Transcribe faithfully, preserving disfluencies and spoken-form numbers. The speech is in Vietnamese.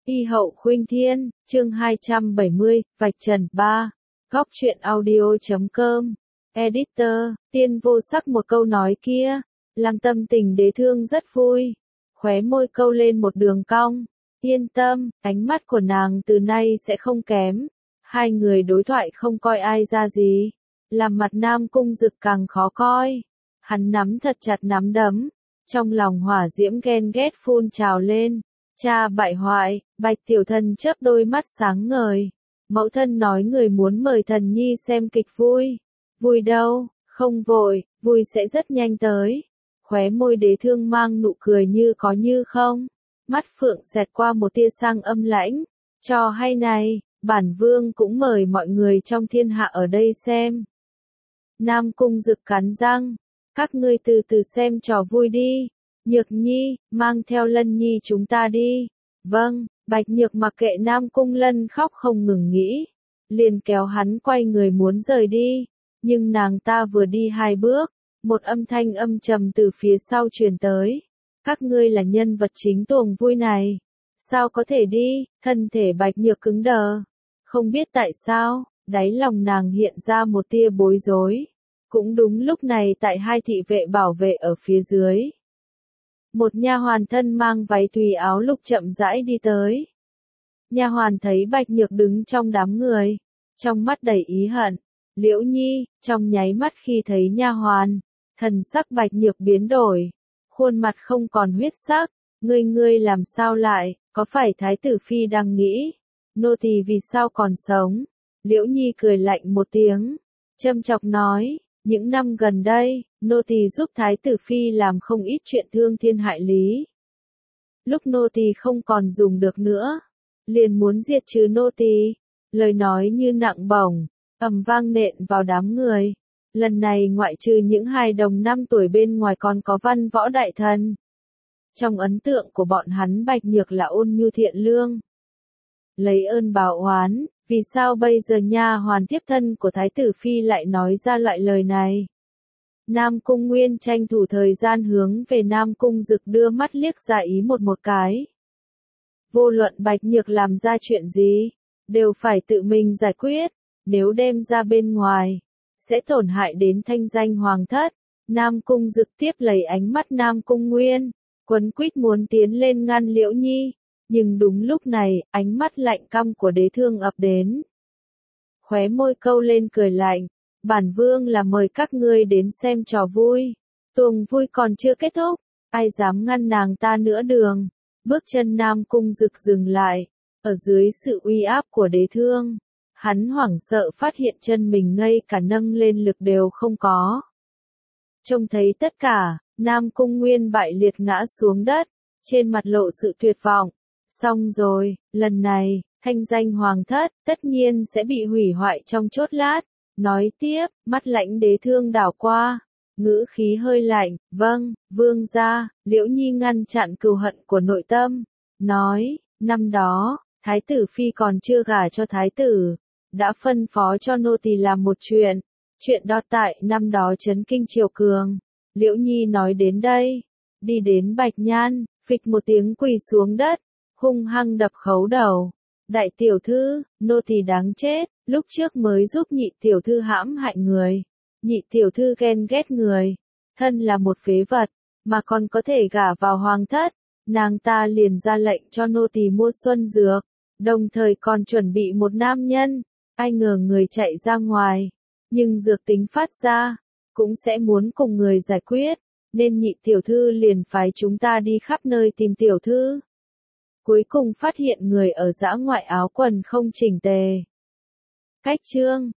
Y hậu khuynh thiên, chương hai trăm bảy mươi, vạch trần ba. Góc truyện audio chấm com. Editor, tiên vô sắc một câu nói kia, làm tâm tình đế thương rất vui. Khóe môi câu lên một đường cong. Yên tâm, ánh mắt của nàng từ nay sẽ không kém. Hai người đối thoại không coi ai ra gì. Làm mặt Nam Cung Dực càng khó coi. Hắn nắm thật chặt nắm đấm. Trong lòng hỏa diễm ghen ghét phun trào lên. Cha bại hoại, Bạch tiểu thần chớp đôi mắt sáng ngời. Mẫu thân nói người muốn mời thần nhi xem kịch vui. Vui đâu, không vội, vui sẽ rất nhanh tới. Khóe môi đế thương mang nụ cười như có như không. Mắt phượng xẹt qua một tia sang âm lãnh. Trò hay này, bản vương cũng mời mọi người trong thiên hạ ở đây xem. Nam Cung Dực cắn răng. Các ngươi từ từ xem trò vui đi. Nhược Nhi, mang theo Lân Nhi chúng ta đi. Vâng, Bạch Nhược mặc kệ Nam Cung Lân khóc không ngừng nghĩ. Liền kéo hắn quay người muốn rời đi. Nhưng nàng ta vừa đi hai bước, một âm thanh âm trầm từ phía sau truyền tới. Các ngươi là nhân vật chính tuồng vui này. Sao có thể đi, thân thể Bạch Nhược cứng đờ. Không biết tại sao, đáy lòng nàng hiện ra một tia bối rối. Cũng đúng lúc này tại hai thị vệ bảo vệ ở phía dưới. Một nha hoàn thân mang váy tùy áo lục chậm rãi đi tới. Nha hoàn thấy Bạch Nhược đứng trong đám người, trong mắt đầy ý hận. Liễu Nhi, trong nháy mắt khi thấy nha hoàn, thần sắc Bạch Nhược biến đổi, khuôn mặt không còn huyết sắc. Ngươi ngươi làm sao lại, có phải Thái tử phi đang nghĩ, nô tỳ vì sao còn sống? Liễu Nhi cười lạnh một tiếng, châm chọc nói. Những năm gần đây, nô tỳ giúp Thái tử phi làm không ít chuyện thương thiên hại lý. Lúc nô tỳ không còn dùng được nữa, liền muốn diệt trừ nô tỳ. Lời nói như nặng bổng, ầm vang nện vào đám người. Lần này ngoại trừ những hài đồng năm tuổi bên ngoài còn có văn võ đại thần. Trong ấn tượng của bọn hắn Bạch Nhược là ôn nhu thiện lương. Lấy ơn báo oán. Vì sao bây giờ nha hoàn tiếp thân của Thái tử phi lại nói ra loại lời này? Nam Cung Nguyên tranh thủ thời gian hướng về Nam Cung Dực đưa mắt liếc ra ý một một cái. Vô luận Bạch Nhược làm ra chuyện gì, đều phải tự mình giải quyết, nếu đem ra bên ngoài, sẽ tổn hại đến thanh danh hoàng thất. Nam Cung Dực tiếp lấy ánh mắt Nam Cung Nguyên, quấn quýt muốn tiến lên ngăn Liễu Nhi. Nhưng đúng lúc này, ánh mắt lạnh căm của đế thương ập đến. Khóe môi câu lên cười lạnh, bản vương là mời các ngươi đến xem trò vui. Tuồng vui còn chưa kết thúc, ai dám ngăn nàng ta nữa đường. Bước chân Nam Cung Dực dừng lại, ở dưới sự uy áp của đế thương. Hắn hoảng sợ phát hiện chân mình ngay cả nâng lên lực đều không có. Trông thấy tất cả, Nam Cung Nguyên bại liệt ngã xuống đất, trên mặt lộ sự tuyệt vọng. Xong rồi, lần này, thanh danh hoàng thất, tất nhiên sẽ bị hủy hoại trong chốt lát. Nói tiếp, mắt lãnh đế thương đảo qua, ngữ khí hơi lạnh, vâng, vương gia. Liễu Nhi ngăn chặn cừu hận của nội tâm, nói, năm đó, Thái tử phi còn chưa gả cho Thái tử, đã phân phó cho nô tỳ làm một chuyện, chuyện đó tại năm đó chấn kinh triều cường. Liễu Nhi nói đến đây, đi đến Bạch Nhan, phịch một tiếng quỳ xuống đất. Hung hăng đập khấu đầu. Đại tiểu thư, nô tỳ đáng chết, lúc trước mới giúp nhị tiểu thư hãm hại người. Nhị tiểu thư ghen ghét người. Thân là một phế vật, mà còn có thể gả vào hoàng thất. Nàng ta liền ra lệnh cho nô tỳ mua xuân dược. Đồng thời còn chuẩn bị một nam nhân. Ai ngờ người chạy ra ngoài. Nhưng dược tính phát ra, cũng sẽ muốn cùng người giải quyết. Nên nhị tiểu thư liền phái chúng ta đi khắp nơi tìm tiểu thư. Cuối cùng phát hiện người ở dã ngoại áo quần không chỉnh tề. Cách chương